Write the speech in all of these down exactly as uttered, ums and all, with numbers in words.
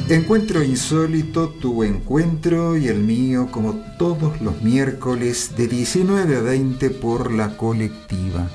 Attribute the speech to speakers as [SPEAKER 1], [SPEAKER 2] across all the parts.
[SPEAKER 1] Encuentro insólito, tu encuentro y el mío, como todos los miércoles de diecinueve a veinte por La Colectiva.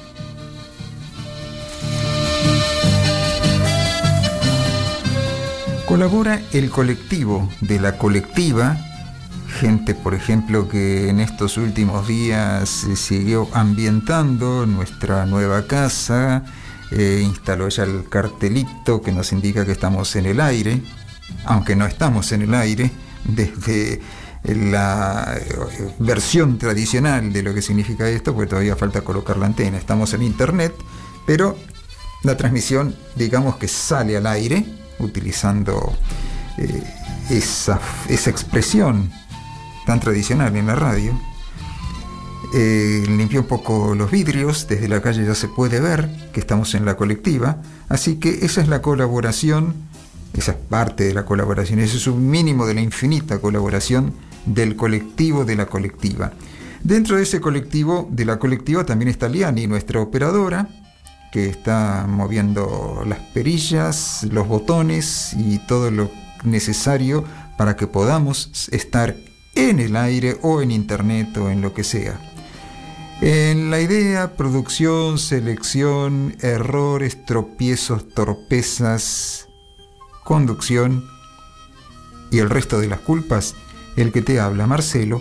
[SPEAKER 1] Colabora el colectivo de La Colectiva, gente, por ejemplo, que en estos últimos días se siguió ambientando nuestra nueva casa, eh, instaló ya el cartelito que nos indica que estamos en el aire, aunque no estamos en el aire, desde la versión tradicional de lo que significa esto, porque todavía falta colocar la antena. Estamos en internet, pero la transmisión, digamos que sale al aire, utilizando eh, esa, esa expresión tan tradicional en la radio. Eh, limpié un poco los vidrios, desde la calle ya se puede ver que estamos en La Colectiva, así que esa es la colaboración. Esa es parte de la colaboración, ese es un mínimo de la infinita colaboración del colectivo de La Colectiva. Dentro de ese colectivo de La Colectiva también está Liani, nuestra operadora, que está moviendo las perillas, los botones y todo lo necesario para que podamos estar en el aire o en internet o en lo que sea. En la idea, producción, selección, errores, tropiezos, torpezas, conducción y el resto de las culpas, el que te habla, Marcelo,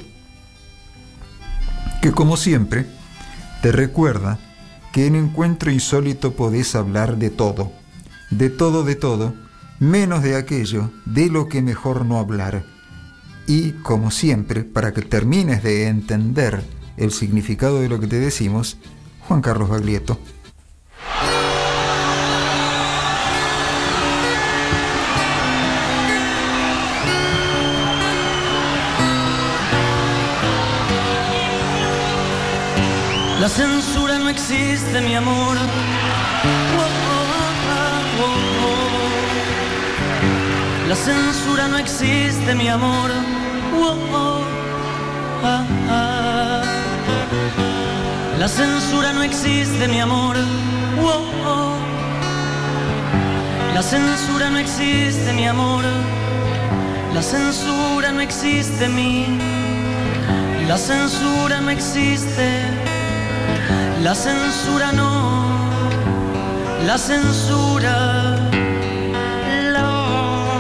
[SPEAKER 1] que como siempre te recuerda que en Encuentro Insólito podés hablar de todo, de todo, de todo, menos de aquello de lo que mejor no hablar. Y como siempre, para que termines de entender el significado de lo que te decimos, Juan Carlos Baglietto.
[SPEAKER 2] La censura no existe, mi amor. Oh, oh, oh, oh, oh. La censura no existe, mi amor. Oh, oh, ah, ah. La censura no existe, mi amor. Oh, oh. La censura no existe, mi amor. La censura no existe, mi. La censura no existe. La censura no, la censura, la...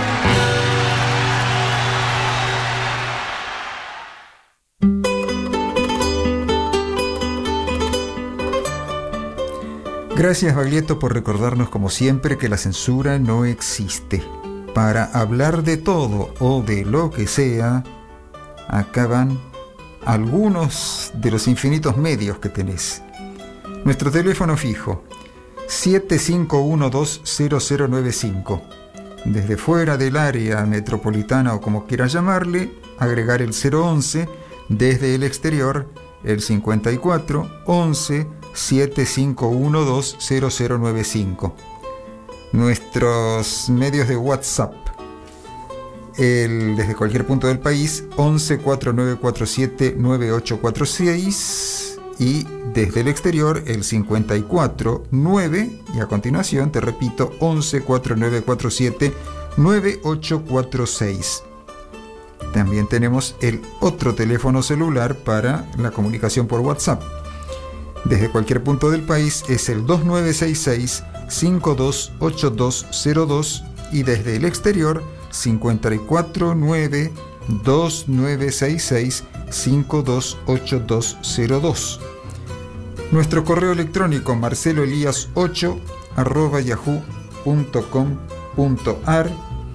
[SPEAKER 1] Gracias, Baglietto, por recordarnos como siempre que la censura no existe. Para hablar de todo o de lo que sea, acá van algunos de los infinitos medios que tenés. Nuestro teléfono fijo siete cinco uno dos cero cero nueve cinco. Desde fuera del área metropolitana o como quieras llamarle, agregar el cero once. Desde el exterior el cincuenta y cuatro once siete cinco uno dos cero cero nueve cinco. Nuestros medios de WhatsApp, El, desde cualquier punto del país, once cuatro nueve cuatro siete nueve ocho cuatro seis, y desde el exterior el cincuenta y cuatro nueve, y a continuación te repito, once cuatro nueve cuatro siete nueve ocho cuatro seis. También tenemos el otro teléfono celular para la comunicación por WhatsApp. Desde cualquier punto del país es el dos nueve seis seis cinco dos ocho dos cero dos, y desde el exterior cincuenta y cuatro nueve dos nueve seis seis cinco dos ocho dos cero dos. Nuestro correo electrónico marceloelias ocho arroba yahoo punto com punto ar.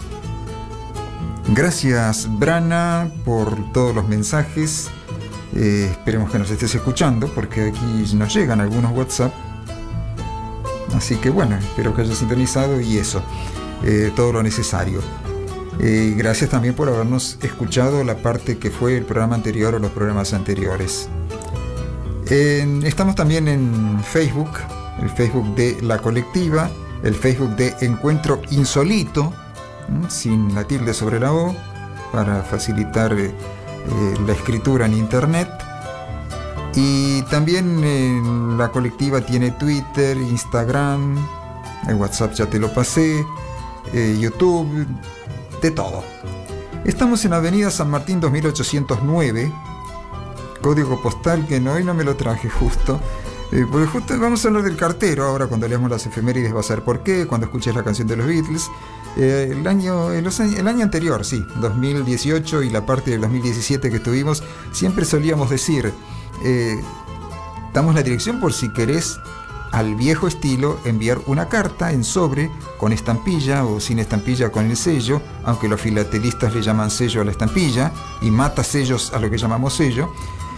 [SPEAKER 1] Gracias, Brana, por todos los mensajes. Eh, esperemos que nos estés escuchando, porque aquí nos llegan algunos WhatsApp. Así que bueno, espero que hayas sintonizado y eso, eh, todo lo necesario. Eh, gracias también por habernos escuchado la parte que fue el programa anterior o los programas anteriores. En, estamos también en Facebook, el Facebook de La Colectiva, el Facebook de Encuentro Insólito, ¿m? sin la tilde sobre la O, para facilitar eh, eh, la escritura en internet. Y también eh, La Colectiva tiene Twitter, Instagram, el WhatsApp ya te lo pasé, eh, YouTube, de todo. Estamos en Avenida San Martín dos mil ochocientos nueve, código postal que no, hoy no me lo traje justo, eh, porque justo vamos a hablar del cartero ahora cuando leamos las efemérides, va a ser por qué, cuando escuches la canción de los Beatles. Eh, el, año, el, el año anterior, sí, dos mil dieciocho y la parte del dos mil diecisiete que tuvimos, siempre solíamos decir, eh, damos la dirección por si querés al viejo estilo enviar una carta en sobre con estampilla o sin estampilla con el sello, aunque los filatelistas le llaman sello a la estampilla y mata sellos a lo que llamamos sello,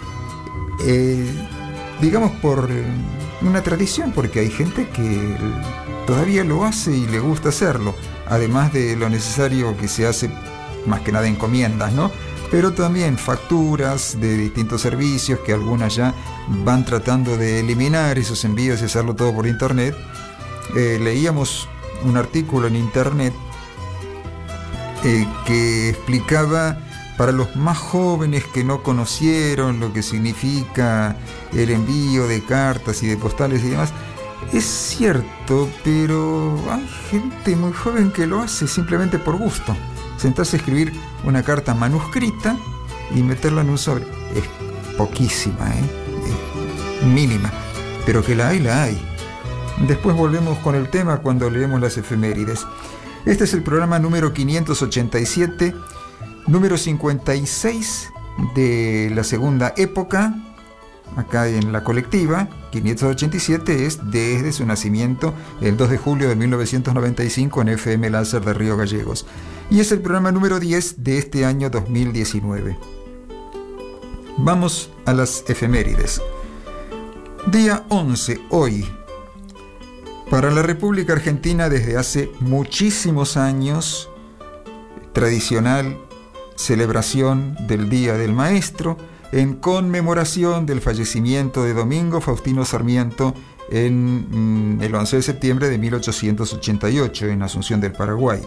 [SPEAKER 1] eh, digamos por una tradición, porque hay gente que todavía lo hace y le gusta hacerlo, además de lo necesario que se hace más que nada encomiendas, ¿no? Pero también facturas de distintos servicios que algunas ya van tratando de eliminar esos envíos y hacerlo todo por internet. Eh, leíamos un artículo en internet eh, que explicaba para los más jóvenes que no conocieron lo que significa el envío de cartas y de postales y demás. Es cierto, pero hay gente muy joven que lo hace simplemente por gusto. Sentarse a escribir una carta manuscrita y meterla en un sobre. Es poquísima, ¿eh? Es mínima, pero que la hay, la hay. Después volvemos con el tema cuando leemos las efemérides. Este es el programa número quinientos ochenta y siete, número cincuenta y seis de la segunda época, acá en la colectiva. Quinientos ochenta y siete es desde su nacimiento, el dos de julio de mil novecientos noventa y cinco en F M Láser de Río Gallegos. Y es el programa número diez de este año dos mil diecinueve. Vamos a las efemérides. Día once, hoy. Para la República Argentina desde hace muchísimos años, tradicional celebración del Día del Maestro, en conmemoración del fallecimiento de Domingo Faustino Sarmiento en mm, el once de septiembre de mil ochocientos ochenta y ocho en Asunción del Paraguay.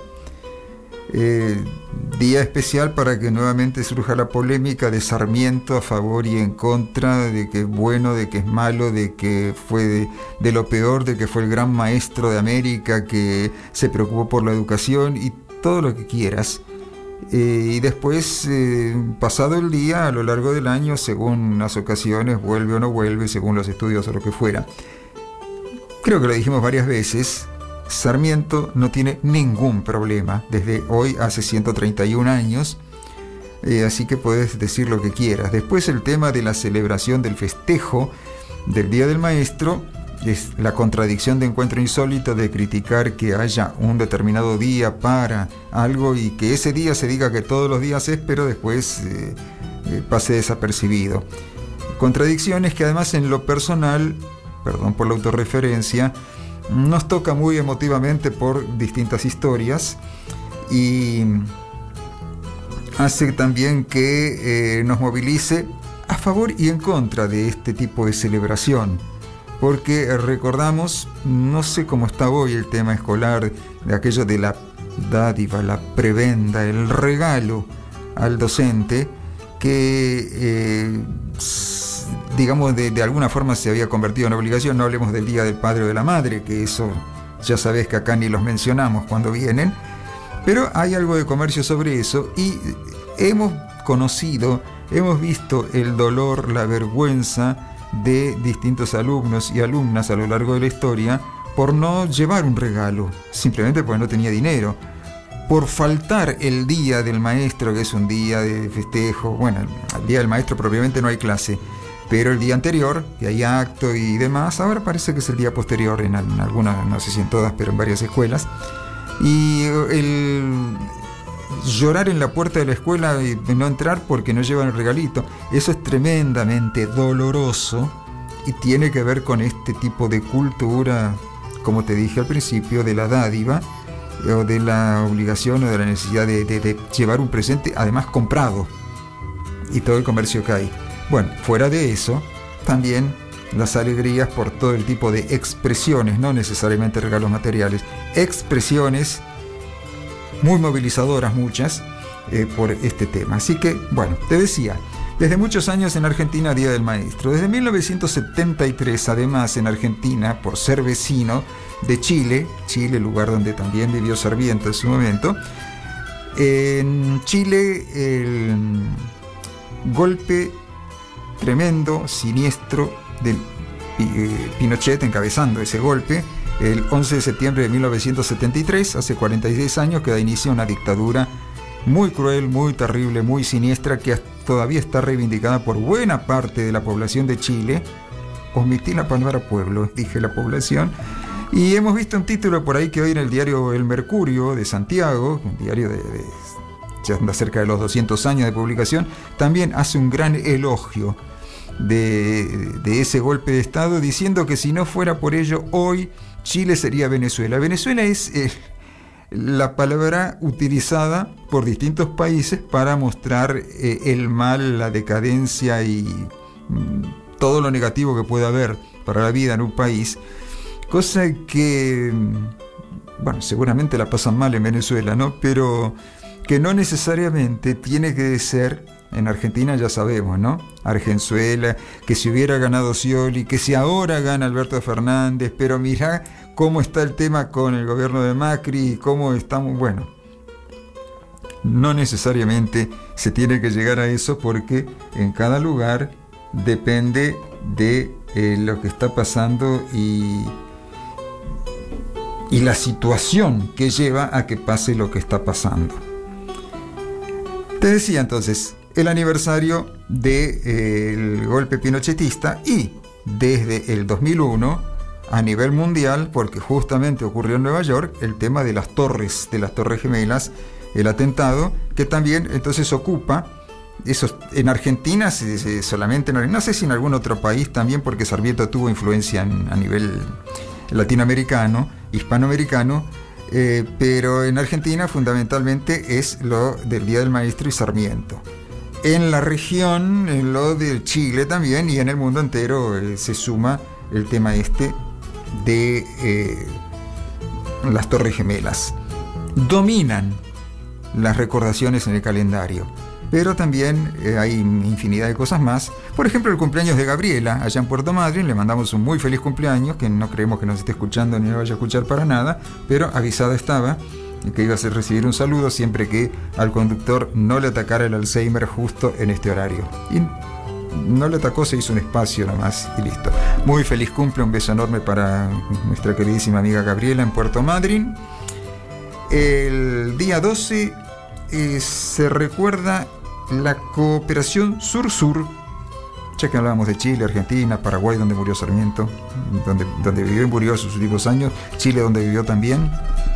[SPEAKER 1] Eh, día especial para que nuevamente surja la polémica de Sarmiento a favor y en contra, de que es bueno, de que es malo, de que fue de, de lo peor, de que fue el gran maestro de América que se preocupó por la educación y todo lo que quieras. Eh, y después, eh, pasado el día, a lo largo del año, según las ocasiones, vuelve o no vuelve, según los estudios o lo que fuera. Creo que lo dijimos varias veces, Sarmiento no tiene ningún problema desde hoy, hace ciento treinta y un años, eh, así que puedes decir lo que quieras. Después el tema de la celebración del festejo del Día del Maestro es la contradicción de encuentro insólito de criticar que haya un determinado día para algo y que ese día se diga que todos los días es, pero después eh, eh, pase desapercibido. Contradicciones que además en lo personal, perdón por la autorreferencia, nos toca muy emotivamente por distintas historias y hace también que eh, nos movilice a favor y en contra de este tipo de celebración, porque recordamos, no sé cómo está hoy el tema escolar, de aquello de la dádiva, la prebenda, el regalo al docente, que eh, digamos de, de alguna forma se había convertido en obligación. No hablemos del Día del Padre o de la Madre, que eso ya sabés que acá ni los mencionamos cuando vienen, pero hay algo de comercio sobre eso y hemos conocido, hemos visto el dolor, la vergüenza de distintos alumnos y alumnas a lo largo de la historia por no llevar un regalo, simplemente porque no tenía dinero, por faltar el Día del Maestro, que es un día de festejo. Bueno, el Día del Maestro propiamente no hay clase, pero el día anterior, que hay acto y demás, ahora parece que es el día posterior en algunas, no sé si en todas, pero en varias escuelas, y el llorar en la puerta de la escuela y no entrar porque no llevan el regalito, eso es tremendamente doloroso y tiene que ver con este tipo de cultura, como te dije al principio, de la dádiva o de la obligación o de la necesidad de, de, de llevar un presente, además comprado, y todo el comercio que hay. Bueno, fuera de eso, también las alegrías por todo el tipo de expresiones, no necesariamente regalos materiales, expresiones muy movilizadoras muchas eh, por este tema. Así que, bueno, te decía, desde muchos años en Argentina, Día del Maestro. Desde mil novecientos setenta y tres, además, en Argentina, por ser vecino de Chile, Chile, lugar donde también vivió Sarmiento en su momento, En Chile, el golpe tremendo, siniestro de eh, Pinochet encabezando ese golpe, el once de septiembre de mil novecientos setenta y tres, hace cuarenta y seis años, que da inicio a una dictadura muy cruel, muy terrible, muy siniestra, que todavía está reivindicada por buena parte de la población de Chile. Omití la palabra pueblo, dije la población. Y hemos visto un título por ahí que hoy en el diario El Mercurio de Santiago, un diario de, de ya anda cerca de los doscientos años de publicación, también hace un gran elogio de, de ese golpe de Estado, diciendo que si no fuera por ello, hoy Chile sería Venezuela. Venezuela es eh, la palabra utilizada por distintos países para mostrar eh, el mal, la decadencia y mm, todo lo negativo que pueda haber para la vida en un país, cosa que, bueno, seguramente la pasan mal en Venezuela, ¿no? Pero que no necesariamente tiene que ser, en Argentina ya sabemos, ¿no? Argenzuela, que si hubiera ganado Scioli, que si ahora gana Alberto Fernández, pero mirá cómo está el tema con el gobierno de Macri y cómo estamos, bueno, no necesariamente se tiene que llegar a eso, porque en cada lugar depende de eh, lo que está pasando y, y la situación que lleva a que pase lo que está pasando. Te decía entonces, el aniversario del eh, golpe pinochetista, y desde el dos mil uno a nivel mundial, porque justamente ocurrió en Nueva York, el tema de las torres, de las Torres Gemelas, el atentado, que también entonces ocupa, eso en Argentina solamente, no sé si en algún otro país también, porque Sarmiento tuvo influencia en, a nivel latinoamericano, hispanoamericano, eh, pero en Argentina fundamentalmente es lo del Día del Maestro y Sarmiento. En la región, en lo de Chile también, y en el mundo entero eh, se suma el tema este de eh, las Torres Gemelas. Dominan las recordaciones en el calendario, pero también eh, hay infinidad de cosas más. Por ejemplo, el cumpleaños de Gabriela allá en Puerto Madryn. Le mandamos un muy feliz cumpleaños, que no creemos que nos esté escuchando ni lo vaya a escuchar para nada, pero avisada estaba que iba a recibir un saludo siempre que al conductor no le atacara el Alzheimer justo en este horario. Y no le atacó, se hizo un espacio nomás y listo. Muy feliz cumple, un beso enorme para nuestra queridísima amiga Gabriela en Puerto Madryn. El día doce eh, se recuerda la cooperación Sur-Sur, ya que hablábamos de Chile, Argentina, Paraguay, donde murió Sarmiento, donde, donde vivió y murió en sus últimos años, Chile, donde vivió también.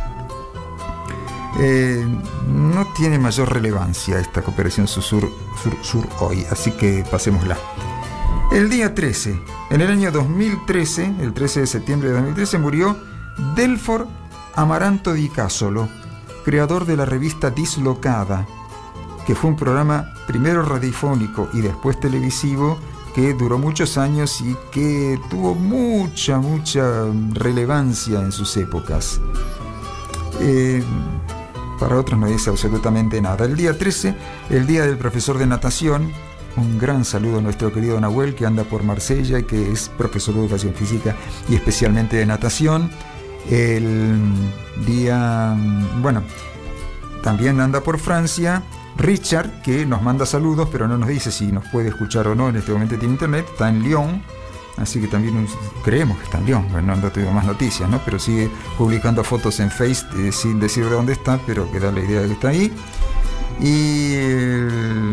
[SPEAKER 1] Eh, no tiene mayor relevancia esta cooperación Sur-Sur Sur hoy, así que pasémosla. El día trece, en el año dos mil trece, el trece de septiembre de dos mil trece, murió Delfor Amaranto Di Casolo, creador de la revista Dislocada, que fue un programa primero radiofónico y después televisivo, que duró muchos años y que tuvo mucha, mucha relevancia en sus épocas. Eh, para otros no dice absolutamente nada. El día trece, el día del profesor de natación. Un gran saludo a nuestro querido Nahuel, que anda por Marsella y que es profesor de educación física y especialmente de natación. El día, bueno, también anda por Francia Richard, que nos manda saludos, pero no nos dice si nos puede escuchar o no. En este momento tiene internet, está en Lyon, así que también creemos que está en Lyon. Bueno, no tengo más noticias, ¿no? Pero sigue publicando fotos en Face eh, sin decir de dónde está, pero que da la idea de que está ahí. Y el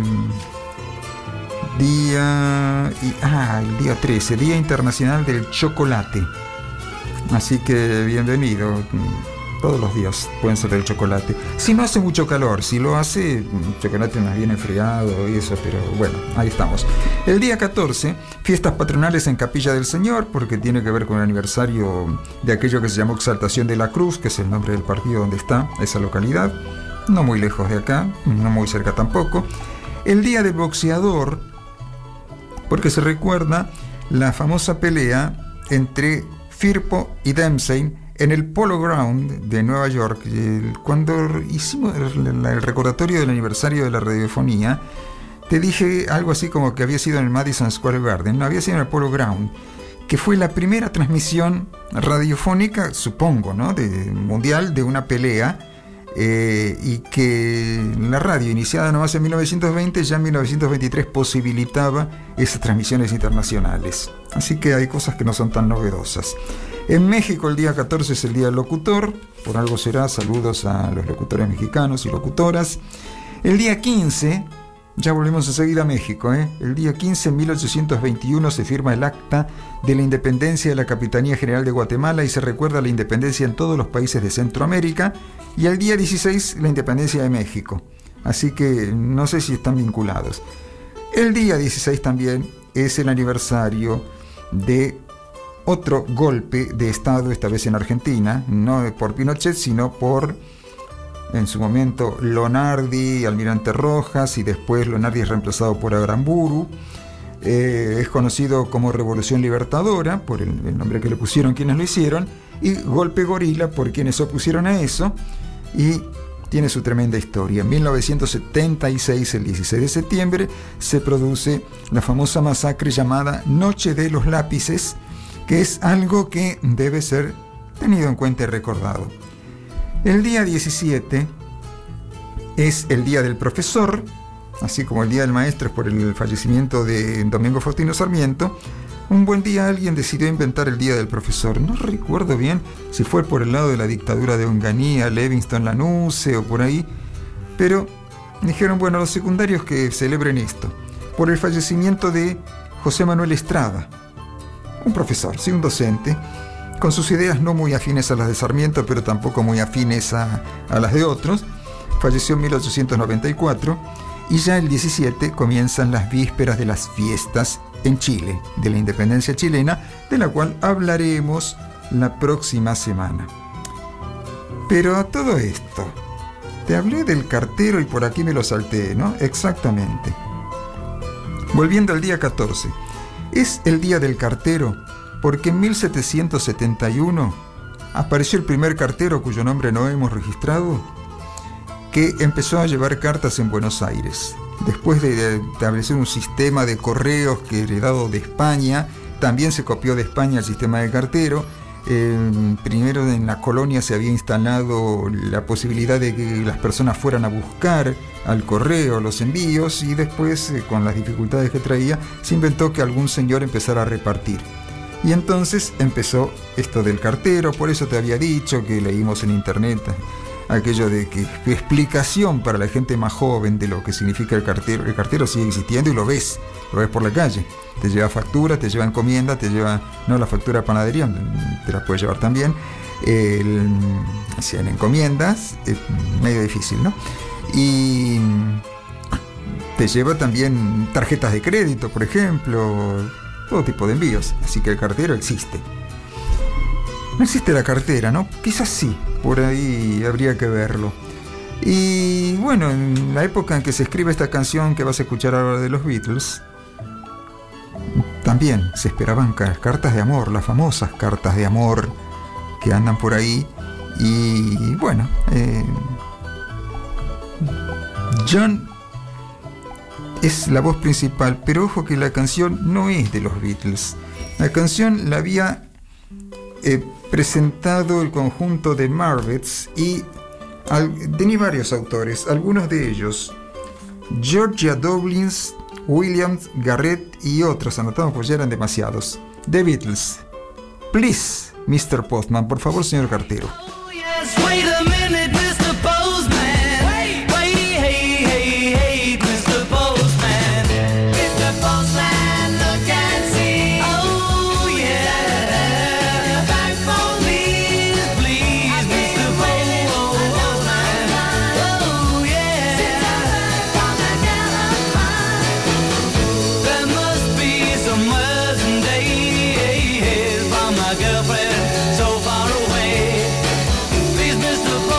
[SPEAKER 1] día y, ah, el día trece, Día Internacional del Chocolate. Así que bienvenido. Todos los días pueden ser del chocolate. Si no hace mucho calor, si lo hace, chocolate más bien enfriado y eso, pero bueno, ahí estamos. El día catorce, fiestas patronales en Capilla del Señor, porque tiene que ver con el aniversario de aquello que se llamó Exaltación de la Cruz, que es el nombre del partido donde está esa localidad, no muy lejos de acá, no muy cerca tampoco. El día del boxeador, porque se recuerda la famosa pelea entre Firpo y Dempsey en el Polo Ground de Nueva York. Cuando hicimos el recordatorio del aniversario de la radiofonía, te dije algo así como que había sido en el Madison Square Garden. No, había sido en el Polo Ground, que fue la primera transmisión radiofónica, supongo, ¿no?, de mundial de una pelea eh, y que la radio, iniciada nomás en mil novecientos veinte, ya en mil novecientos veintitrés posibilitaba esas transmisiones internacionales. Así que hay cosas que no son tan novedosas. En México el día catorce es el Día del Locutor, por algo será, saludos a los locutores mexicanos y locutoras. El día quince, ya volvemos enseguida a México, ¿eh? El día quince, en mil ochocientos veintiuno, se firma el Acta de la Independencia de la Capitanía General de Guatemala y se recuerda la independencia en todos los países de Centroamérica. Y el día dieciséis, la independencia de México. Así que no sé si están vinculados. El día dieciséis también es el aniversario de otro golpe de Estado, esta vez en Argentina, no por Pinochet, sino por, en su momento, Lonardi, Almirante Rojas, y después Lonardi es reemplazado por Aramburu. Eh, es conocido como Revolución Libertadora, por el, el nombre que le pusieron quienes lo hicieron, y Golpe Gorila, por quienes se opusieron a eso, y tiene su tremenda historia. En mil novecientos setenta y seis, el dieciséis de septiembre, se produce la famosa masacre llamada Noche de los Lápices, que es algo que debe ser tenido en cuenta y recordado. El día diecisiete es el Día del Profesor, así como el Día del Maestro es por el fallecimiento de Domingo Faustino Sarmiento. Un buen día alguien decidió inventar el Día del Profesor. No recuerdo bien si fue por el lado de la dictadura de Onganía, Livingston Lanusse o por ahí, pero dijeron, bueno, los secundarios que celebren esto, por el fallecimiento de José Manuel Estrada, un profesor, sí, un docente, con sus ideas no muy afines a las de Sarmiento, pero tampoco muy afines a, a las de otros. Falleció en mil ochocientos noventa y cuatro, y ya el diecisiete comienzan las vísperas de las fiestas en Chile, de la independencia chilena, de la cual hablaremos la próxima semana. Pero a todo esto, te hablé del cartero y por aquí me lo salté, ¿no? Exactamente. Volviendo al día catorce. Es el Día del Cartero porque en mil setecientos setenta y uno apareció el primer cartero, cuyo nombre no hemos registrado, que empezó a llevar cartas en Buenos Aires. Después de establecer un sistema de correos que heredado de España, también se copió de España el sistema de cartero. Eh, primero en la colonia se había instalado la posibilidad de que las personas fueran a buscar al correo los envíos, y después, eh, con las dificultades que traía, se inventó que algún señor empezara a repartir. Y entonces empezó esto del cartero. Por eso te había dicho que leímos en internet aquello de que explicación para la gente más joven de lo que significa el cartero. El cartero sigue existiendo y lo ves, lo ves por la calle. Te lleva factura, te lleva encomienda, te lleva, no la factura de panadería, te la puedes llevar también. El, si en encomiendas, es medio difícil, ¿no? Y te lleva también tarjetas de crédito, por ejemplo, todo tipo de envíos. Así que el cartero existe. No existe la cartera, ¿no? Quizás sí, por ahí habría que verlo. Y bueno, en la época en que se escribe esta canción que vas a escuchar ahora de los Beatles, también se esperaban cartas de amor, las famosas cartas de amor que andan por ahí. Y bueno, eh, John es la voz principal, pero ojo que la canción no es de los Beatles. La canción la había eh, presentado el conjunto de Marvets y al, tenía varios autores, algunos de ellos Georgia Dobbins, Williams, Garrett y otros anotados, pues ya eran demasiados. The Beatles. Please, mister Postman, por favor, señor cartero.
[SPEAKER 2] Oh, yes, wait a minute, mister Postman. Wait, wait, hey, hey, hey, mister Postman. mister Postman, look and see. Oh, yeah. Back for me, please, mister Postman. Oh, yeah. There must be some words days from my girlfriend so far away. Please, mister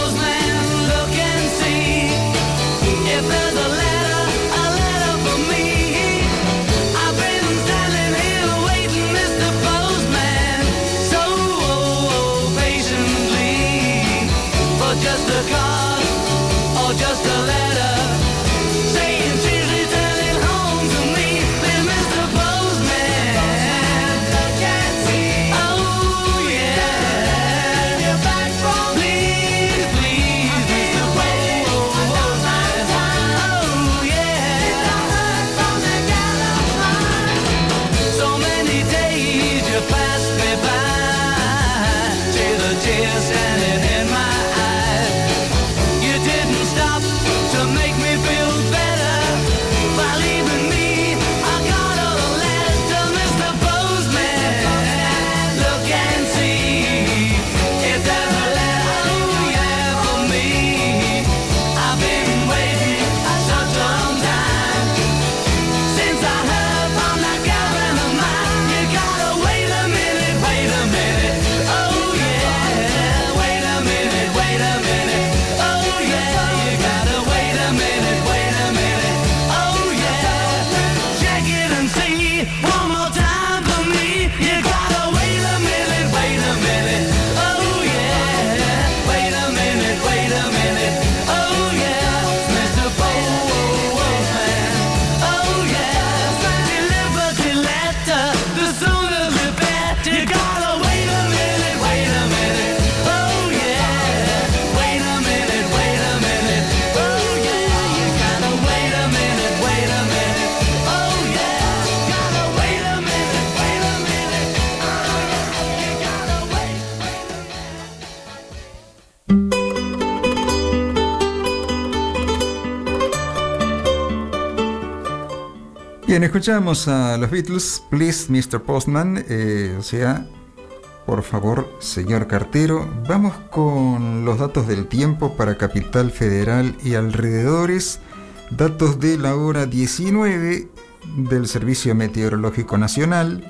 [SPEAKER 1] Bien, escuchamos a los Beatles, Please mister Postman, eh, o sea, por favor, señor cartero. Vamos con los datos del tiempo para Capital Federal y alrededores. Datos de la hora diecinueve del Servicio Meteorológico Nacional.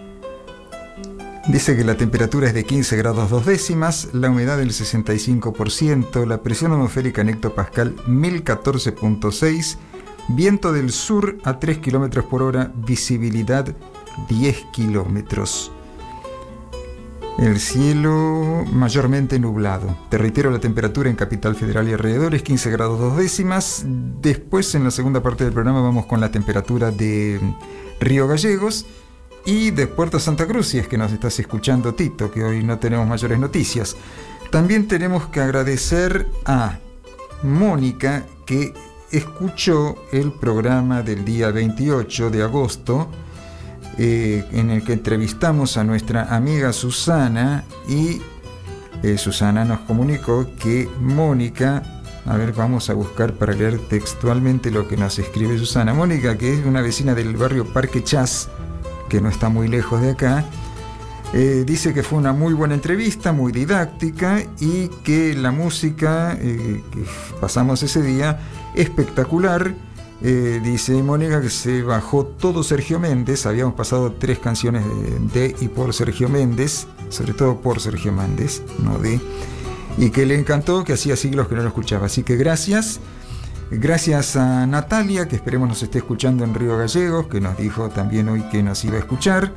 [SPEAKER 1] Dice que la temperatura es de quince grados dos décimas, la humedad del sesenta y cinco por ciento, la presión atmosférica en hectopascal mil catorce punto seis, viento del sur a tres kilómetros por hora, visibilidad diez kilómetros. El cielo mayormente nublado. Te reitero, la temperatura en Capital Federal y alrededores, quince grados dos décimas. Después, en la segunda parte del programa, vamos con la temperatura de Río Gallegos y de Puerto Santa Cruz, si es que nos estás escuchando, Tito, que hoy no tenemos mayores noticias. También tenemos que agradecer a Mónica, que escuchó el programa del día veintiocho de agosto, Eh, en el que entrevistamos a nuestra amiga Susana, y eh, Susana nos comunicó que Mónica, a ver, vamos a buscar para leer textualmente lo que nos escribe Susana. Mónica, que es una vecina del barrio Parque Chas, que no está muy lejos de acá, eh, dice que fue una muy buena entrevista, muy didáctica, y que la música eh, que pasamos ese día, espectacular. Eh, dice Mónica que se bajó todo Sergio Méndez, habíamos pasado tres canciones de, de y por Sergio Méndez, sobre todo por Sergio Méndez, no de, y que le encantó, que hacía siglos que no lo escuchaba. Así que gracias, gracias a Natalia, que esperemos nos esté escuchando en Río Gallegos, que nos dijo también hoy que nos iba a escuchar.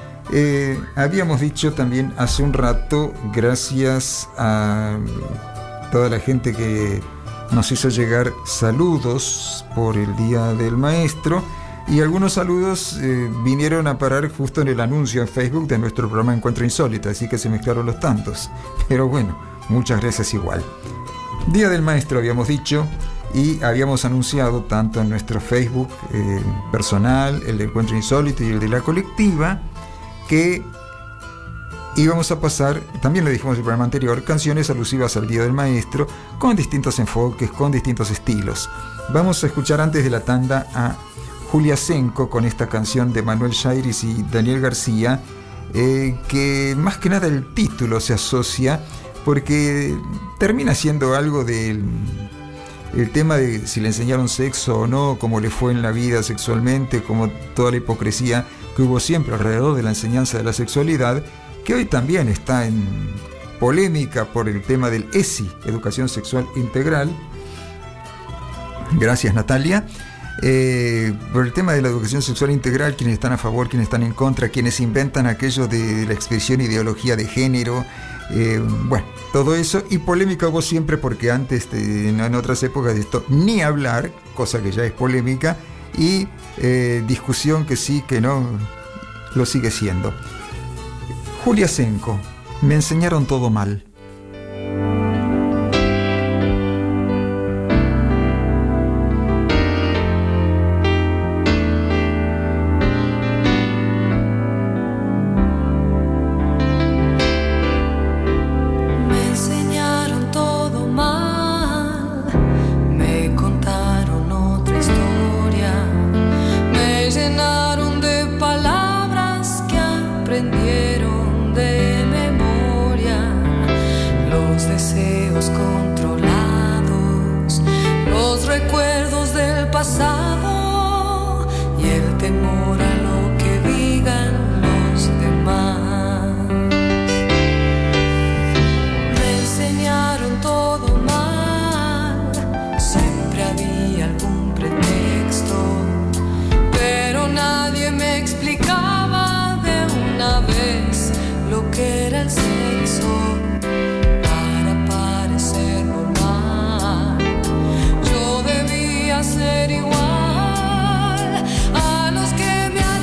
[SPEAKER 1] Eh, habíamos dicho también hace un rato, gracias a toda la gente que nos hizo llegar saludos por el Día del Maestro, y algunos saludos eh, vinieron a parar justo en el anuncio en Facebook de nuestro programa Encuentro Insólito, así que se mezclaron los tantos. Pero bueno, muchas gracias igual. Día del Maestro habíamos dicho, y habíamos anunciado tanto en nuestro Facebook eh, personal, el de Encuentro Insólito y el de la colectiva, que íbamos a pasar, también lo dijimos en el programa anterior, canciones alusivas al Día del Maestro, con distintos enfoques, con distintos estilos. Vamos a escuchar antes de la tanda a Julia Senko con esta canción de Manuel Shairis y Daniel García, eh, que más que nada el título se asocia, porque termina siendo algo del el tema de si le enseñaron sexo o no, cómo le fue en la vida sexualmente, como toda la hipocresía que hubo siempre alrededor de la enseñanza de la sexualidad, que hoy también está en polémica por el tema del E S I, Educación Sexual Integral. Gracias, Natalia. Eh, por el tema de la educación sexual integral, quienes están a favor, quienes están en contra, quienes inventan aquello de la expresión ideología de género, eh, bueno, todo eso, y polémica hubo siempre, porque antes, de, en otras épocas, de esto ni hablar, cosa que ya es polémica, y eh, discusión que sí, que no, lo sigue siendo. Julia Senko, me enseñaron todo mal.
[SPEAKER 3] Ser igual a los que me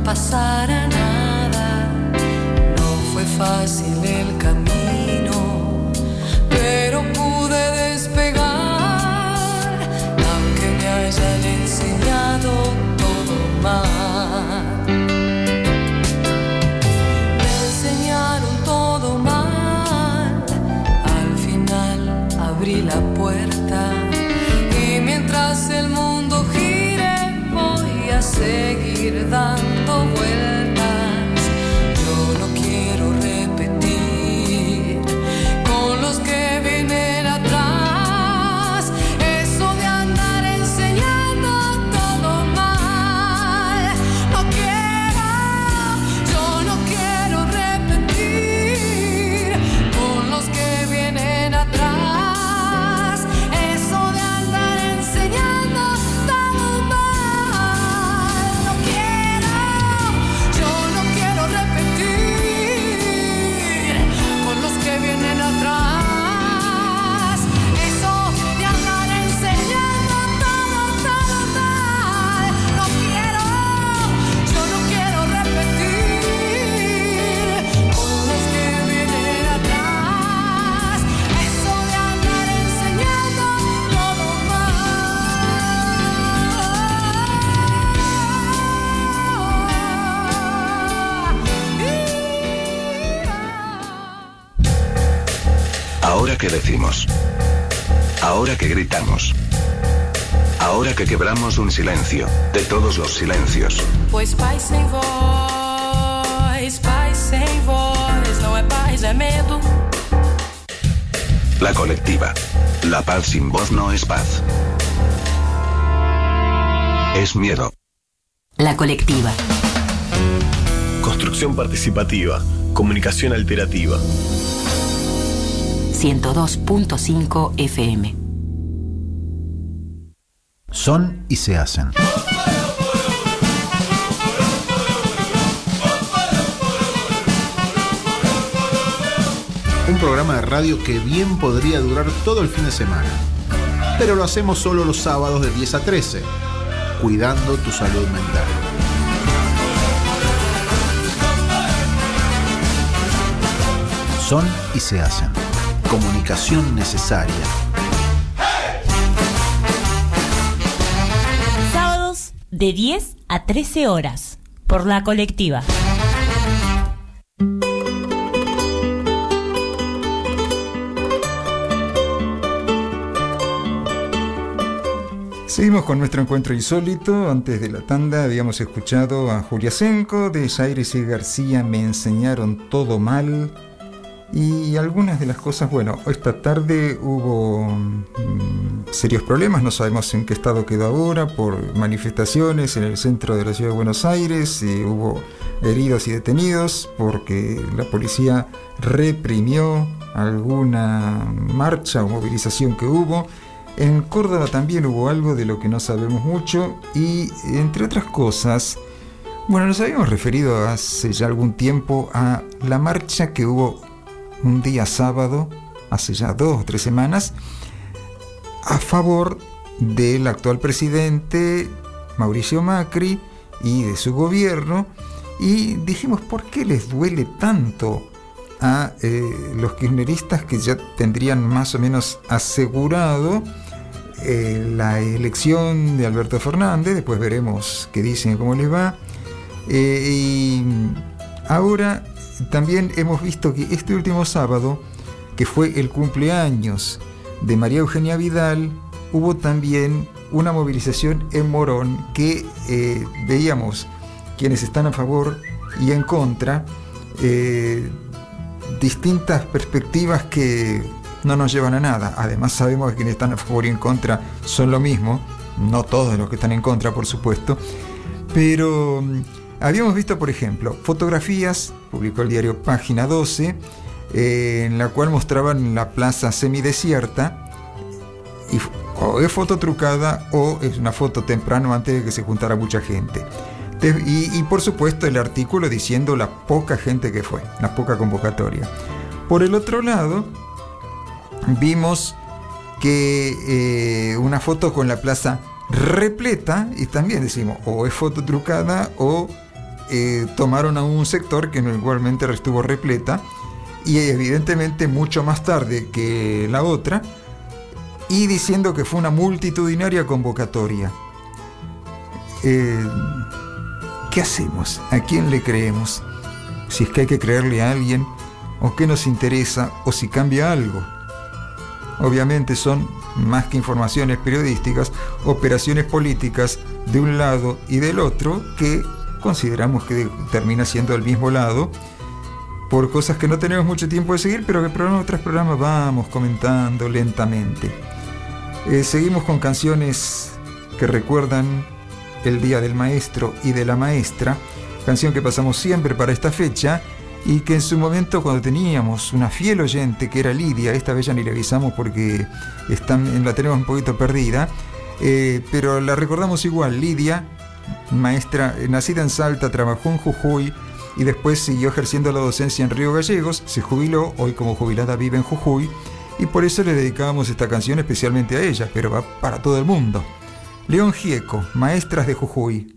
[SPEAKER 3] pasara nada. No fue fácil el camino, pero pude despegar, aunque me hayan enseñado todo mal. Me enseñaron todo mal, al final abrí la puerta y mientras el mundo gire voy a seguir dando vueltas. Yo no quiero repetir con los que vienen atrás eso de andar enseñando todo mal. No quiero, yo no quiero repetir con los que vienen atrás eso de andar enseñando todo mal. No quiero, yo no quiero repetir con los que vienen atrás eso de andar enseñando todo, todo mal. No quiero, yo no quiero repetir con los que vienen atrás eso de andar enseñando todo
[SPEAKER 4] Ahora que decimos, ahora que gritamos, ahora que quebramos un silencio, de todos los silencios.
[SPEAKER 3] Pois paz sem voz, paz sem voz, não é paz, é medo.
[SPEAKER 4] La colectiva. La paz sin voz no es paz. Es miedo.
[SPEAKER 5] La colectiva.
[SPEAKER 6] Construcción participativa. Comunicación alternativa.
[SPEAKER 5] ciento dos punto cinco F M.
[SPEAKER 7] Son y se hacen. Un programa de radio que bien podría durar todo el fin de semana, pero lo hacemos solo los sábados de diez a trece, cuidando tu salud mental. Son y se hacen. Comunicación necesaria.
[SPEAKER 8] Sábados de diez a trece horas, por la colectiva.
[SPEAKER 1] Seguimos con nuestro encuentro insólito. Antes de la tanda habíamos escuchado a Julia Senko de Zaires y García, Me enseñaron todo mal. Y algunas de las cosas, bueno, esta tarde hubo mmm, serios problemas, no sabemos en qué estado quedó ahora, por manifestaciones en el centro de la ciudad de Buenos Aires, y hubo heridos y detenidos porque la policía reprimió alguna marcha o movilización que hubo. En Córdoba también hubo algo de lo que no sabemos mucho y, entre otras cosas, bueno, nos habíamos referido hace ya algún tiempo a la marcha que hubo un día sábado, hace ya dos o tres semanas, a favor del actual presidente Mauricio Macri y de su gobierno, y dijimos, ¿por qué les duele tanto a eh, los kirchneristas que ya tendrían más o menos asegurado eh, la elección de Alberto Fernández? Después veremos qué dicen y cómo les va. Eh, y ahora también hemos visto que este último sábado, que fue el cumpleaños de María Eugenia Vidal, hubo también una movilización en Morón que eh, veíamos quienes están a favor y en contra, eh, distintas perspectivas que no nos llevan a nada. Además sabemos que quienes están a favor y en contra son lo mismo, no todos los que están en contra, por supuesto, pero habíamos visto, por ejemplo, fotografías, publicó el diario Página doce, eh, en la cual mostraban la plaza semidesierta, y o es foto trucada o es una foto temprano antes de que se juntara mucha gente. Y, y por supuesto el artículo diciendo la poca gente que fue, la poca convocatoria. Por el otro lado, vimos que eh, una foto con la plaza repleta, y también decimos, o es foto trucada o eh, tomaron a un sector que igualmente estuvo repleta, y evidentemente mucho más tarde que la otra, y diciendo que fue una multitudinaria convocatoria. Eh, ¿Qué hacemos? ¿A quién le creemos? Si es que hay que creerle a alguien, o qué nos interesa, o si cambia algo. Obviamente son, más que informaciones periodísticas, operaciones políticas de un lado y del otro, que consideramos que termina siendo el mismo lado, por cosas que no tenemos mucho tiempo de seguir, pero que programa tras programa vamos comentando lentamente. Eh, seguimos con canciones que recuerdan el Día del Maestro y de la Maestra, canción que pasamos siempre para esta fecha, y que en su momento, cuando teníamos una fiel oyente que era Lidia, esta vez ya ni le avisamos porque están, la tenemos un poquito perdida, eh, pero la recordamos igual. Lidia, maestra, nacida en Salta, trabajó en Jujuy y después siguió ejerciendo la docencia en Río Gallegos, se jubiló, hoy como jubilada vive en Jujuy, y por eso le dedicábamos esta canción especialmente a ella, pero va para todo el mundo. León Gieco, Maestras de Jujuy.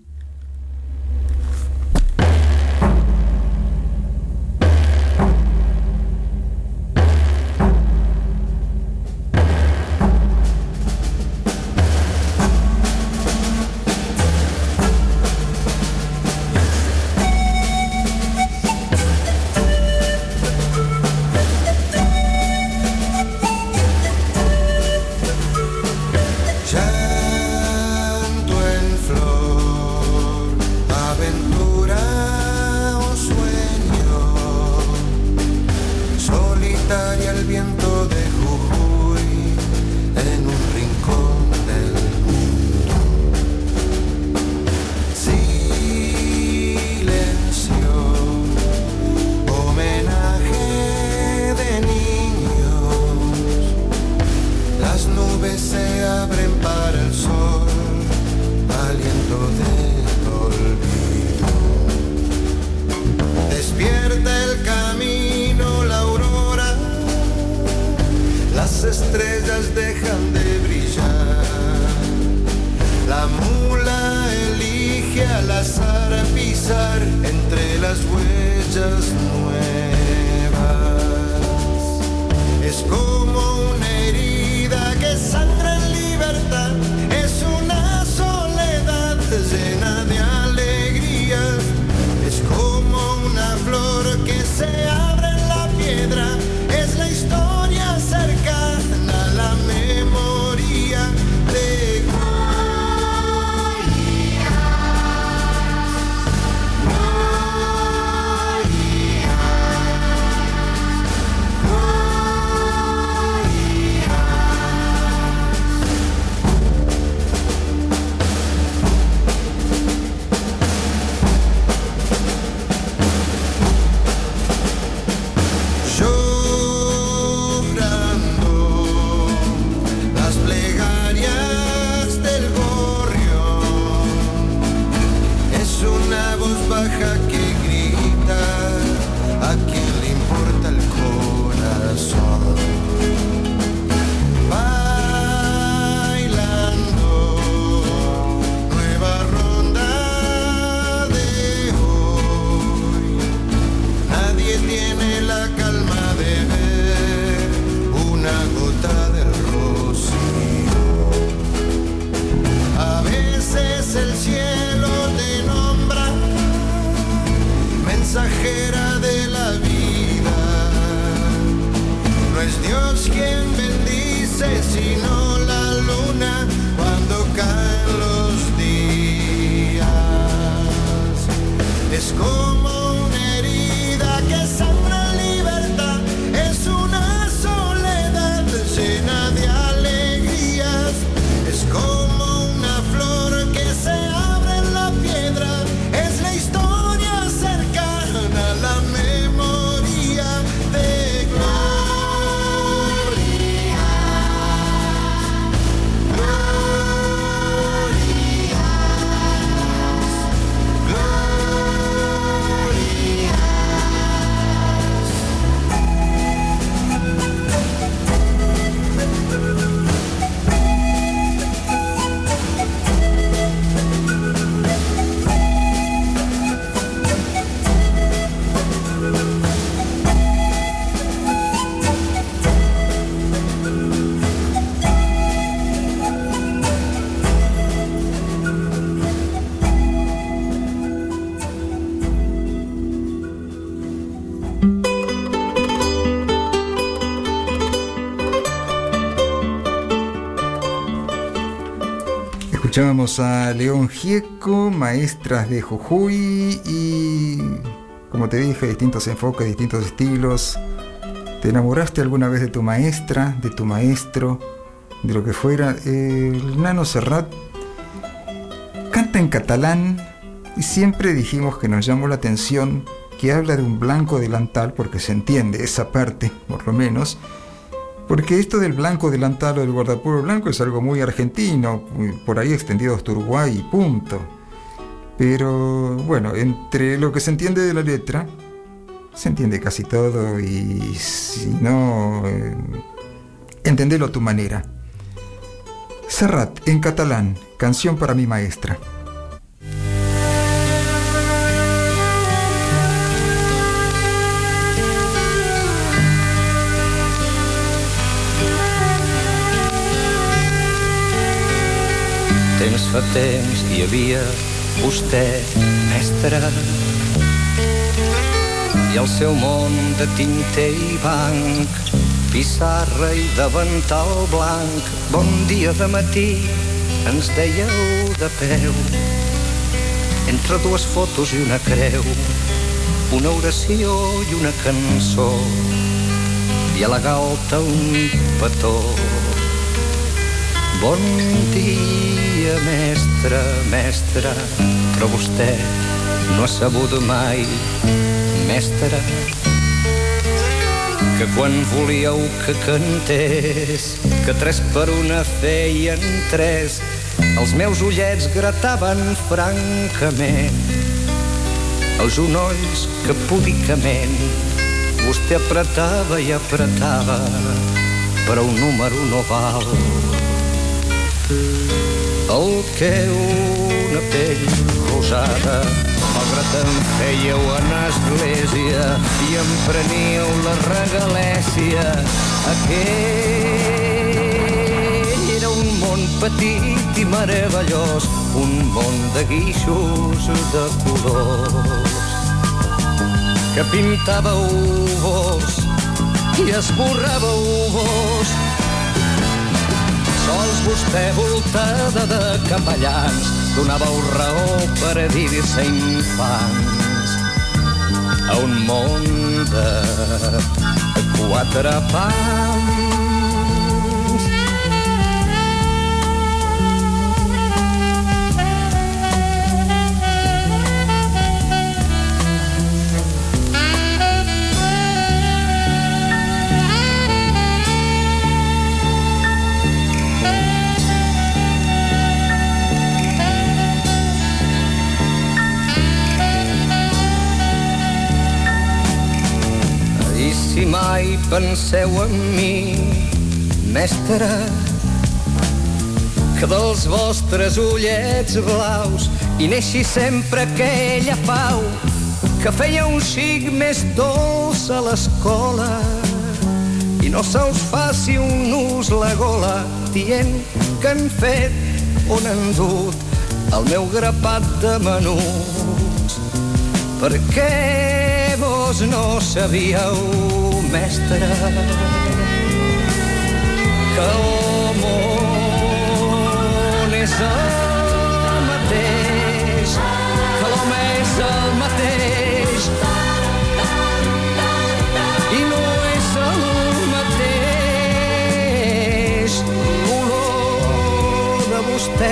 [SPEAKER 1] Escuchábamos a León Gieco, Maestras de Jujuy, y como te dije, distintos enfoques, distintos estilos. ¿Te enamoraste alguna vez de tu maestra, de tu maestro, de lo que fuera? El Nano Serrat canta en catalán y siempre dijimos que nos llamó la atención que habla de un blanco delantal, porque se entiende esa parte, por lo menos. Porque esto del blanco delantal o del guardapolvo blanco es algo muy argentino, por ahí extendido hasta Uruguay y punto. Pero bueno, entre lo que se entiende de la letra, se entiende casi todo, y si no, eh, entendelo a tu manera. Serrat, en catalán, Canción para mi maestra.
[SPEAKER 9] Temps fa temps hi havia vostè, mestre, i el seu món de tinter i banc, pissarra i davantal blanc. Bon dia de matí, ens dèieu de peu, entre dues fotos i una creu, una oració i una cançó, i a la galta un petó. Bon dia, mestre, mestre, però vostè no ha sabut mai, mestre, que quan volíeu que cantés, que tres per una feien tres, els meus ullets grataven francament, els genolls que púdicament vostè apretava i apretava, però un número no val el que una pell rosada. Malgrat em fèieu en església i em preníeu la regalèsia, aquell era un món petit i meravellós, un món de guixos de colors, que pintàveu vos i esborràveu vos. Sols vostè, voltada de capellans, donàveu raó per a dir-se infants a un món de quatre pams. Si mai penseu en mi, mestre, que dels vostres ullets blaus hi neixi sempre aquella pau que feia un xic més dolç a l'escola, i no se us faci un nus la gola dient que han fet on han dut el meu grapat de menús, perquè vos no sabíeu, mestre, que el món és el mateix, que l'home és el mateix i no és el mateix color de vostè.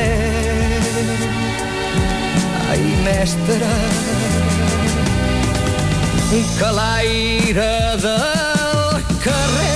[SPEAKER 9] Ai, mestre, que l'aire del carrer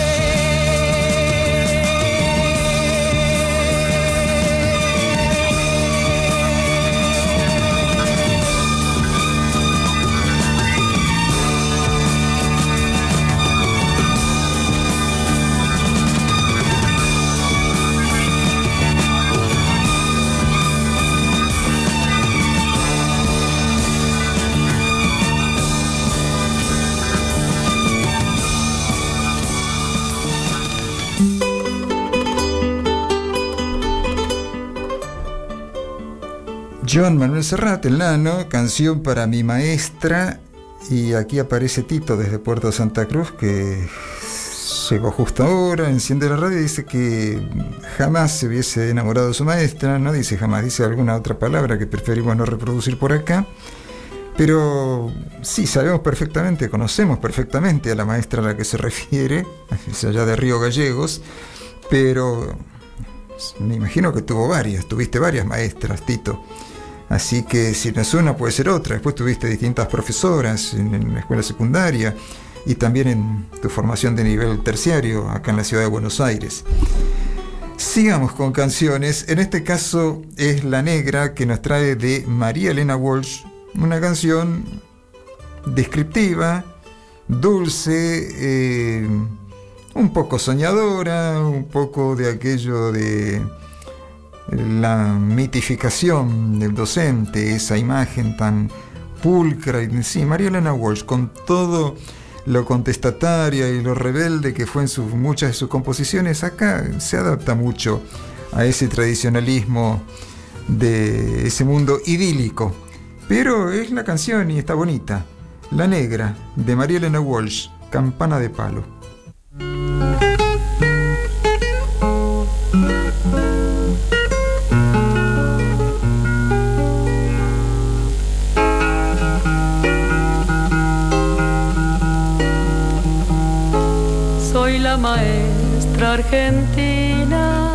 [SPEAKER 1] Joan Manuel Serrat, el Nano, Canción para mi maestra, y aquí aparece Tito desde Puerto Santa Cruz, que llegó justo ahora, enciende la radio y dice que jamás se hubiese enamorado de su maestra. No dice jamás, dice alguna otra palabra que preferimos no reproducir por acá. Pero sí, sabemos perfectamente, conocemos perfectamente a la maestra a la que se refiere, es allá de Río Gallegos, pero me imagino que tuvo varias, tuviste varias maestras, Tito. Así que si no es una, puede ser otra. Después tuviste distintas profesoras en, en la escuela secundaria y también en tu formación de nivel terciario acá en la ciudad de Buenos Aires. Sigamos con canciones. En este caso es La Negra, que nos trae de María Elena Walsh, una canción descriptiva, dulce, eh, un poco soñadora, un poco de aquello de la mitificación del docente, esa imagen tan pulcra. Y sí, María Elena Walsh, con todo lo contestataria y lo rebelde que fue en sus, muchas de sus composiciones, acá se adapta mucho a ese tradicionalismo de ese mundo idílico. Pero es la canción y está bonita. La Negra, de María Elena Walsh, Campana de Palo.
[SPEAKER 3] Soy la maestra argentina,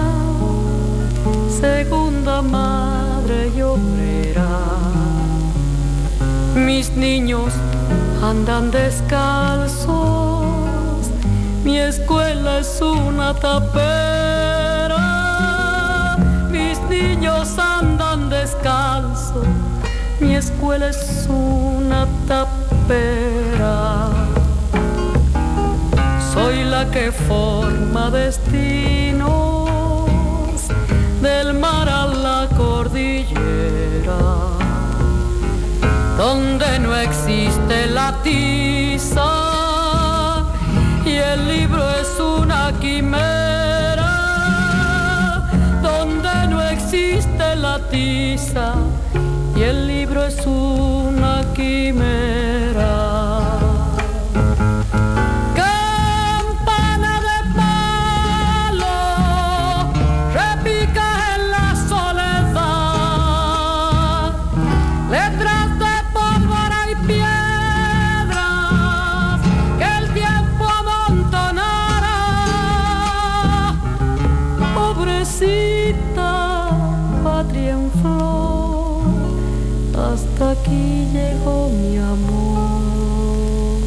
[SPEAKER 3] segunda madre y obrera. Mis niños andan descalzos, mi escuela es una tapera. Mis niños andan descalzos, mi escuela es una tapera. Soy la que forma destinos del mar a la cordillera, donde no existe la tiza y el libro es una quimera, donde no existe la tiza y el libro es una quimera. Hasta aquí llegó mi amor.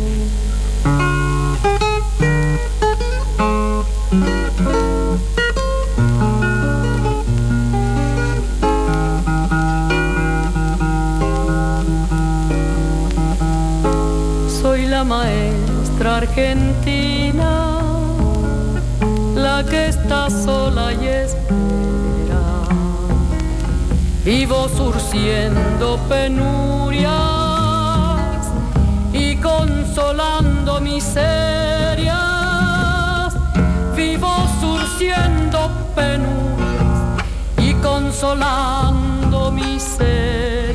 [SPEAKER 3] Soy la maestra argentina, la que está sola y espera. Vivo surciendo penurias y consolando miserias. Vivo surciendo penurias y consolando miserias.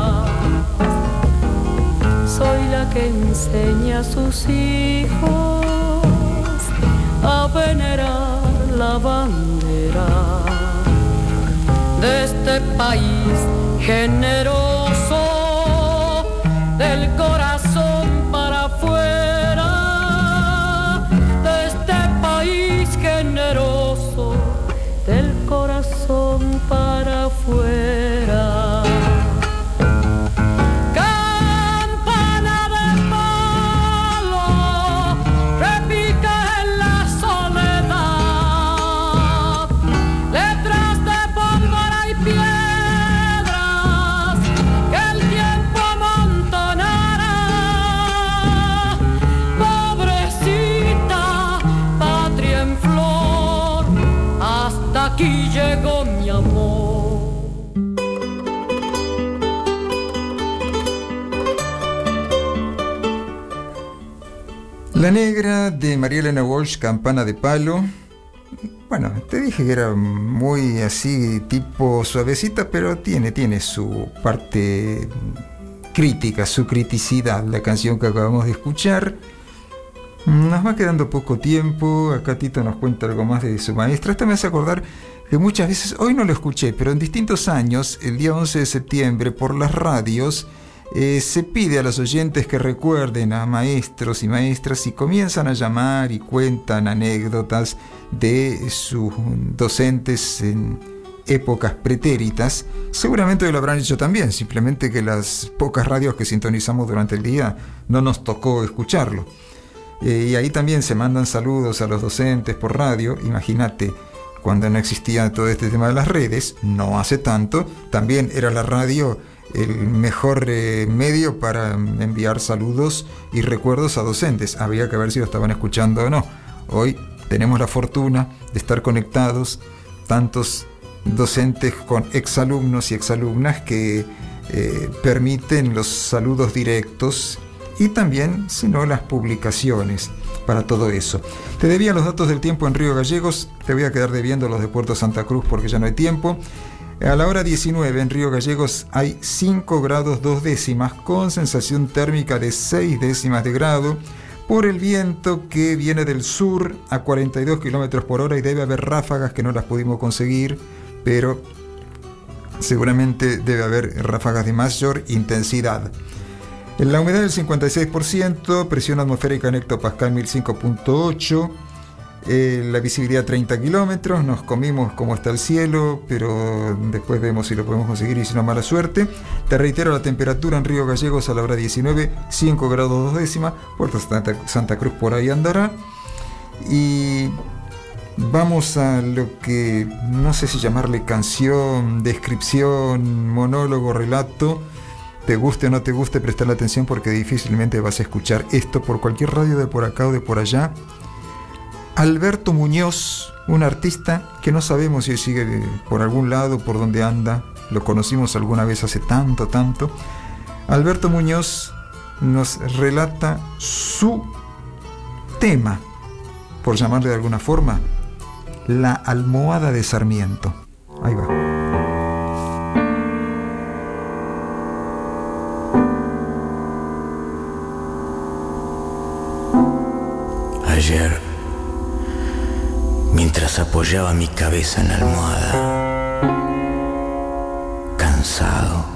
[SPEAKER 3] Soy la que enseña a sus hijos a venerar la bandera de este país generoso, del corazón para afuera, de este país generoso, del corazón para afuera. Campana de palo, repica en la soledad, letras de pólvora y piedras que el tiempo amontonará. Pobrecita patria en flor, hasta aquí llegó mi amor.
[SPEAKER 1] La Negra, de María Elena Walsh, Campana de Palo. Bueno, te dije que era muy así, tipo suavecita, pero tiene, tiene su parte crítica, su criticidad, la canción que acabamos de escuchar. Nos va quedando poco tiempo. Acá Tito nos cuenta algo más de su maestra. Esto me hace acordar que muchas veces, hoy no lo escuché, pero en distintos años, el día once de septiembre, por las radios, eh, se pide a los oyentes que recuerden a maestros y maestras y comienzan a llamar y cuentan anécdotas de sus docentes en épocas pretéritas. Seguramente lo habrán hecho también, simplemente que las pocas radios que sintonizamos durante el día no nos tocó escucharlo. Eh, y ahí también se mandan saludos a los docentes por radio. Imagínate, cuando no existía todo este tema de las redes, no hace tanto, también era la radio el mejor eh, medio para enviar saludos y recuerdos a docentes. Había que ver si lo estaban escuchando o no. Hoy tenemos la fortuna de estar conectados, tantos docentes con exalumnos y exalumnas que eh, permiten los saludos directos y también, si no, las publicaciones para todo eso. Te debía los datos del tiempo en Río Gallegos, te voy a quedar debiendo los de Puerto Santa Cruz porque ya no hay tiempo. A la hora diecinueve en Río Gallegos hay cinco grados dos décimas con sensación térmica de seis décimas de grado por el viento que viene del sur a cuarenta y dos kilómetros por hora y debe haber ráfagas que no las pudimos conseguir, pero seguramente debe haber ráfagas de mayor intensidad. La humedad del cincuenta y seis por ciento, presión atmosférica en hectopascal mil cinco punto ocho, eh, la visibilidad treinta kilómetros, nos comimos cómo está el cielo, pero después vemos si lo podemos conseguir y si no, mala suerte. Te reitero la temperatura en Río Gallegos a la hora diecinueve, cinco grados dos décimas, Puerto Santa, Santa Cruz por ahí andará. Y vamos a lo que no sé si llamarle canción, descripción, monólogo, relato. Te guste o no te guste, prestar la atención porque difícilmente vas a escuchar esto por cualquier radio de por acá o de por allá. Alberto Muñoz, un artista que no sabemos si sigue por algún lado, por donde anda. Lo conocimos alguna vez hace tanto, tanto. Alberto Muñoz nos relata su tema, por llamarle de alguna forma, la almohada de Sarmiento. Ahí va.
[SPEAKER 10] Ayer, mientras apoyaba mi cabeza en la almohada, cansado,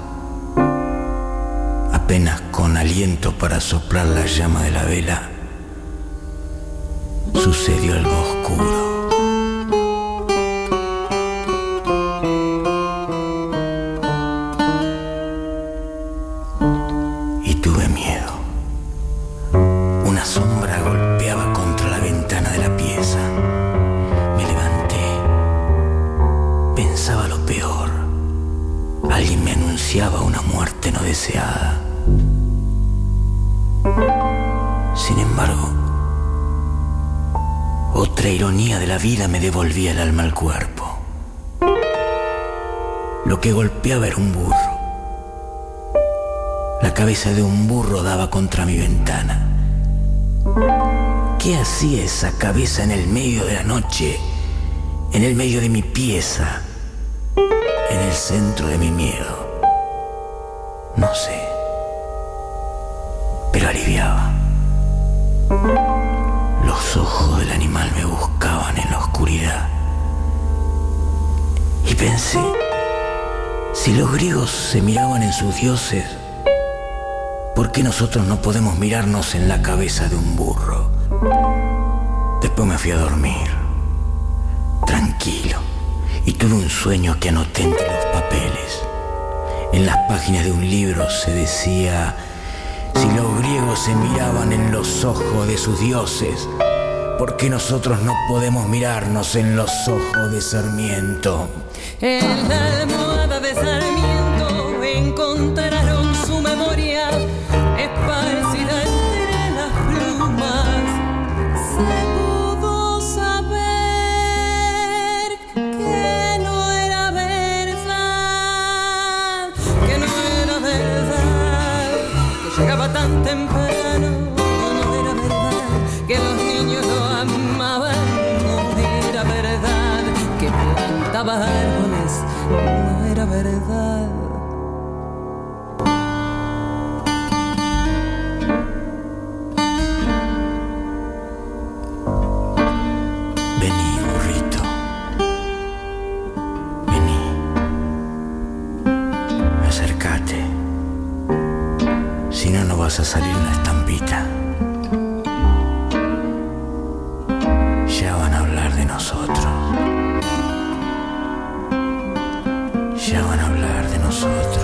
[SPEAKER 10] apenas con aliento para soplar la llama de la vela, sucedió algo oscuro. Y tuve miedo. Una sombra golpeaba contra la ventana de la pieza. Me levanté. Pensaba lo peor. Alguien me anunciaba una muerte no deseada. Sin embargo, otra ironía de la vida me devolvía el alma al cuerpo. Lo que golpeaba era un burro. La cabeza de un burro daba contra mi ventana. ¿Qué hacía esa cabeza en el medio de la noche, en el medio de mi pieza, en el centro de mi miedo? No sé, pero aliviaba. Los ojos del animal me buscaban en la oscuridad. Y pensé, si los griegos se miraban en sus dioses, ¿por qué nosotros no podemos mirarnos en la cabeza de un burro? Después me fui a dormir, tranquilo, y tuve un sueño que anoté entre los papeles. En las páginas de un libro se decía: si los griegos se miraban en los ojos de sus dioses, ¿por qué nosotros no podemos mirarnos en los ojos de Sarmiento?
[SPEAKER 3] En la almohada de Sarmiento encontraron su memoria esparcida entre las plumas. Se pudo saber que no era verdad, que no era verdad, que llegaba tan temprano, no era verdad, que los niños lo amaban, no era verdad, que plantaba árboles, no era verdad.
[SPEAKER 10] Pepita. Ya van a hablar de nosotros. Ya van a hablar de nosotros.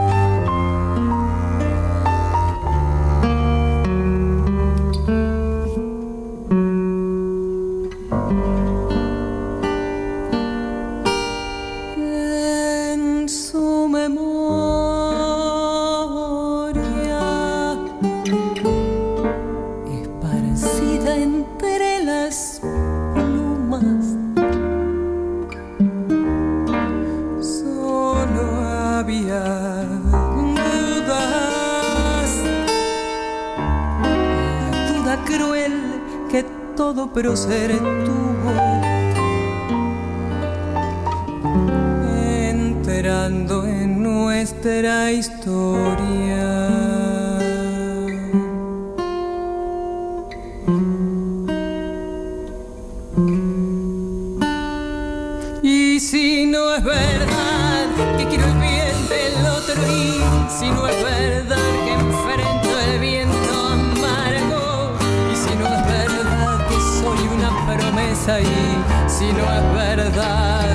[SPEAKER 3] En su memoria, esparcida entre las plumas, solo había dudas, la duda cruel que todo prócer tuvo, entrando en nuestra historia. Y si no es verdad que quiero el bien del otro, y si no es verdad que enfrento el viento amargo, y si no es verdad que soy una promesa, y si no es verdad,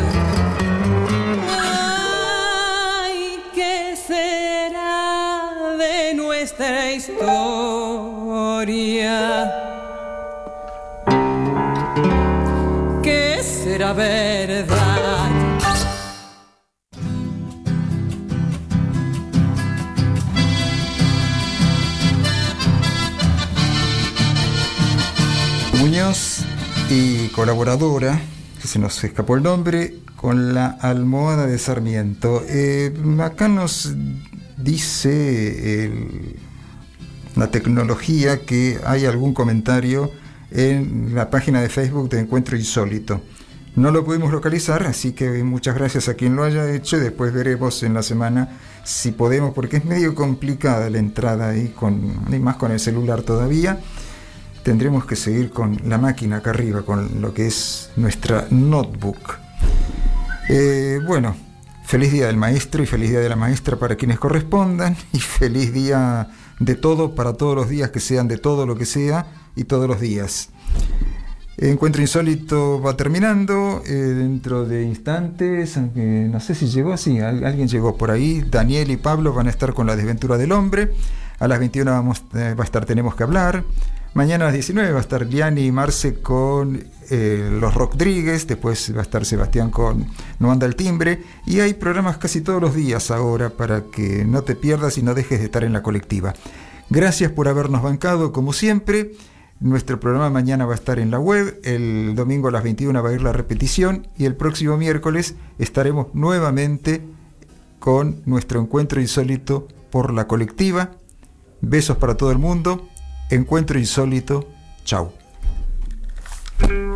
[SPEAKER 3] ay, ¿qué será de nuestra historia? ¿Qué será verdad?
[SPEAKER 1] Muñoz y colaboradora, que se nos escapó el nombre, con la almohada de Sarmiento. Eh, acá nos dice el, la tecnología que hay algún comentario en la página de Facebook de Encuentro Insólito. No lo pudimos localizar, así que muchas gracias a quien lo haya hecho. Después veremos en la semana si podemos, porque es medio complicada la entrada ahí, con, y más con el celular todavía. Tendremos que seguir con la máquina acá arriba, con lo que es nuestra notebook. Eh, bueno, feliz día del maestro y feliz día de la maestra para quienes correspondan, y feliz día de todo para todos los días que sean de todo lo que sea y todos los días. Encuentro Insólito va terminando eh, dentro de instantes, aunque no sé si llegó, sí, alguien llegó por ahí. Daniel y Pablo van a estar con La Desventura del Hombre. A las veintiuna vamos, eh, va a estar Tenemos que Hablar. Mañana a las diecinueve va a estar Liani y Marce con eh, Los Rodríguez. Después va a estar Sebastián con No Anda el Timbre. Y hay programas casi todos los días ahora para que no te pierdas y no dejes de estar en la colectiva. Gracias por habernos bancado como siempre. Nuestro programa mañana va a estar en la web, el domingo a las veintiuna va a ir la repetición, y el próximo miércoles estaremos nuevamente con nuestro Encuentro Insólito por la colectiva. Besos para todo el mundo. Encuentro Insólito. Chau.